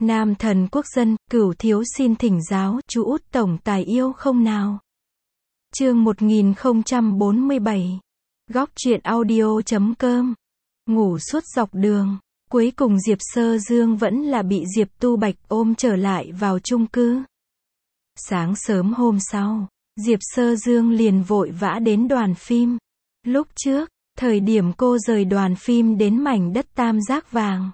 Nam thần quốc dân, Cửu thiếu xin thỉnh giáo, chú út tổng tài yêu không nào? Chương 1047. Góc truyện audio.com. Ngủ suốt dọc đường. Cuối cùng Diệp Sơ Dương vẫn là bị Diệp Tu Bạch ôm trở lại vào chung cư. Sáng sớm hôm sau, Diệp Sơ Dương liền vội vã đến đoàn phim. Lúc trước, thời điểm cô rời đoàn phim đến mảnh đất tam giác vàng,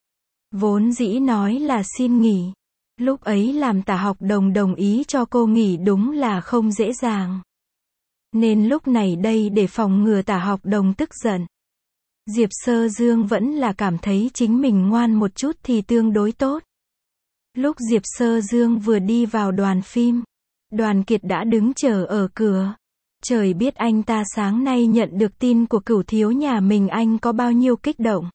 vốn dĩ nói là xin nghỉ. Lúc ấy làm Tả Học Đồng đồng ý cho cô nghỉ đúng là không dễ dàng. Nên lúc này đây để phòng ngừa Tả Học Đồng tức giận, Diệp Sơ Dương vẫn là cảm thấy chính mình ngoan một chút thì tương đối tốt. Lúc Diệp Sơ Dương vừa đi vào đoàn phim, Đoàn Kiệt đã đứng chờ ở cửa. Trời biết anh ta sáng nay nhận được tin của Cửu thiếu nhà mình anh có bao nhiêu kích động.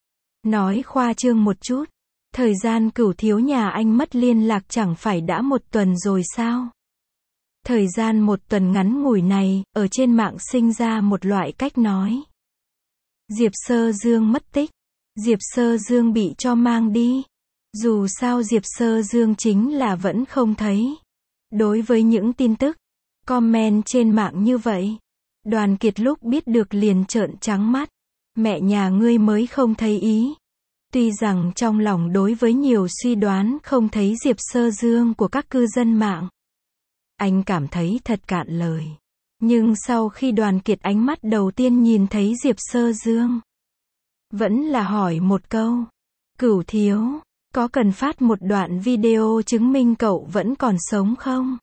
Nói khoa trương một chút, thời gian Cửu thiếu nhà anh mất liên lạc chẳng phải đã 1 tuần rồi sao? Thời gian 1 tuần ngắn ngủi này, ở trên mạng sinh ra một loại cách nói. Diệp Sơ Dương mất tích. Diệp Sơ Dương bị cho mang đi. Dù sao Diệp Sơ Dương chính là vẫn không thấy. Đối với những tin tức, comment trên mạng như vậy, Đoàn Kiệt lúc biết được liền trợn trắng mắt. Mẹ nhà ngươi mới không thấy ý. Tuy rằng trong lòng đối với nhiều suy đoán không thấy Diệp Sơ Dương của các cư dân mạng, anh cảm thấy thật cạn lời. Nhưng sau khi Đoàn Kiệt ánh mắt đầu tiên nhìn thấy Diệp Sơ Dương, vẫn là hỏi một câu. Cửu thiếu, có cần phát một đoạn video chứng minh cậu vẫn còn sống không?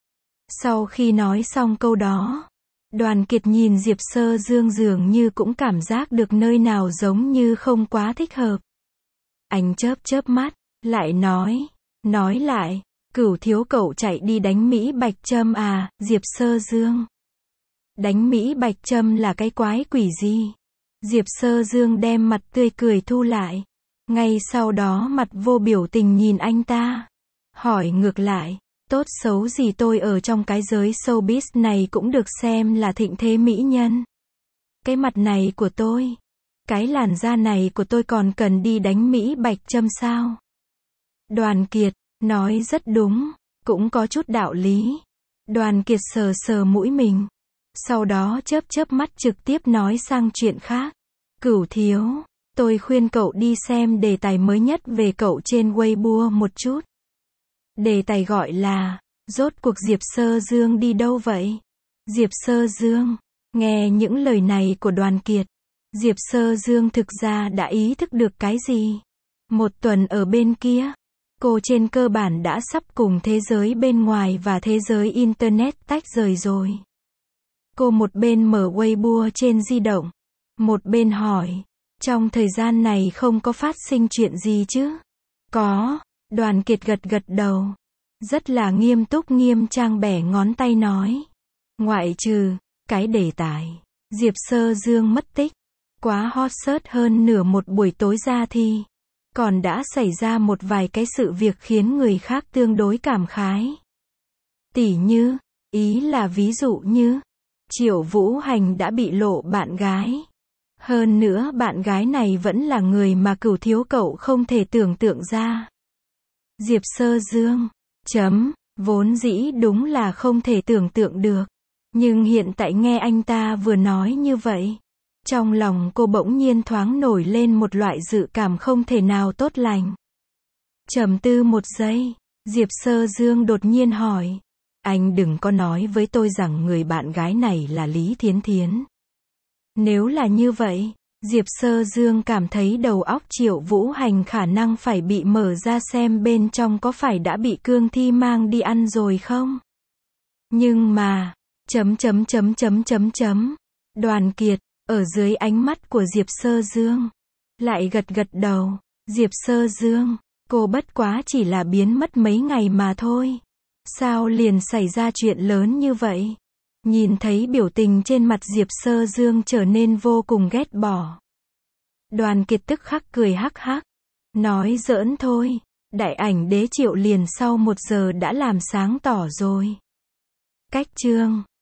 Sau khi nói xong câu đó, Đoàn Kiệt nhìn Diệp Sơ Dương dường như cũng cảm giác được nơi nào giống như không quá thích hợp. Anh chớp chớp mắt, lại nói lại, Cửu thiếu cậu chạy đi đánh Mỹ Bạch Trâm à, Diệp Sơ Dương. Đánh Mỹ Bạch Trâm là cái quái quỷ gì? Diệp Sơ Dương đem mặt tươi cười thu lại. Ngay sau đó mặt vô biểu tình nhìn anh ta. Hỏi ngược lại, tốt xấu gì tôi ở trong cái giới showbiz này cũng được xem là thịnh thế mỹ nhân. Cái mặt này của tôi, cái làn da này của tôi còn cần đi đánh Mỹ Bạch Trâm sao? Đoàn Kiệt, nói rất đúng, cũng có chút đạo lý. Đoàn Kiệt sờ sờ mũi mình, sau đó chớp chớp mắt trực tiếp nói sang chuyện khác. Cửu thiếu, tôi khuyên cậu đi xem đề tài mới nhất về cậu trên Weibo một chút. Đề tài gọi là, rốt cuộc Diệp Sơ Dương đi đâu vậy? Diệp Sơ Dương, nghe những lời này của Đoàn Kiệt, Diệp Sơ Dương thực ra đã ý thức được cái gì? 1 tuần ở bên kia, cô trên cơ bản đã sắp cùng thế giới bên ngoài và thế giới Internet tách rời rồi. Cô một bên mở Weibo trên di động, một bên hỏi, trong thời gian này không có phát sinh chuyện gì chứ? Có, Đoàn Kiệt gật gật đầu, rất là nghiêm túc nghiêm trang bẻ ngón tay nói. Ngoại trừ, cái đề tài, Diệp Sơ Dương mất tích, quá hot search hơn nửa một buổi tối ra thì, còn đã xảy ra một vài cái sự việc khiến người khác tương đối cảm khái. Tỉ như, ý là ví dụ như, Triệu Vũ Hành đã bị lộ bạn gái. Hơn nữa bạn gái này vẫn là người mà Cửu thiếu cậu không thể tưởng tượng ra. Diệp Sơ Dương, vốn dĩ đúng là không thể tưởng tượng được. Nhưng hiện tại nghe anh ta vừa nói như vậy, trong lòng cô bỗng nhiên thoáng nổi lên một loại dự cảm không thể nào tốt lành. Trầm tư một giây, Diệp Sơ Dương đột nhiên hỏi, anh đừng có nói với tôi rằng người bạn gái này là Lý Thiến Thiến. Nếu là như vậy, Diệp Sơ Dương cảm thấy đầu óc Triệu Vũ Hành khả năng phải bị mở ra xem bên trong có phải đã bị cương thi mang đi ăn rồi không? Nhưng mà, Đoàn Kiệt, ở dưới ánh mắt của Diệp Sơ Dương, lại gật gật đầu. Diệp Sơ Dương, cô bất quá chỉ là biến mất mấy ngày mà thôi. Sao liền xảy ra chuyện lớn như vậy? Nhìn thấy biểu tình trên mặt Diệp Sơ Dương trở nên vô cùng ghét bỏ, Đoàn Kiệt tức khắc cười hắc hắc, nói giỡn thôi, đại ảnh đế Triệu liền sau 1 giờ đã làm sáng tỏ rồi. Cách chương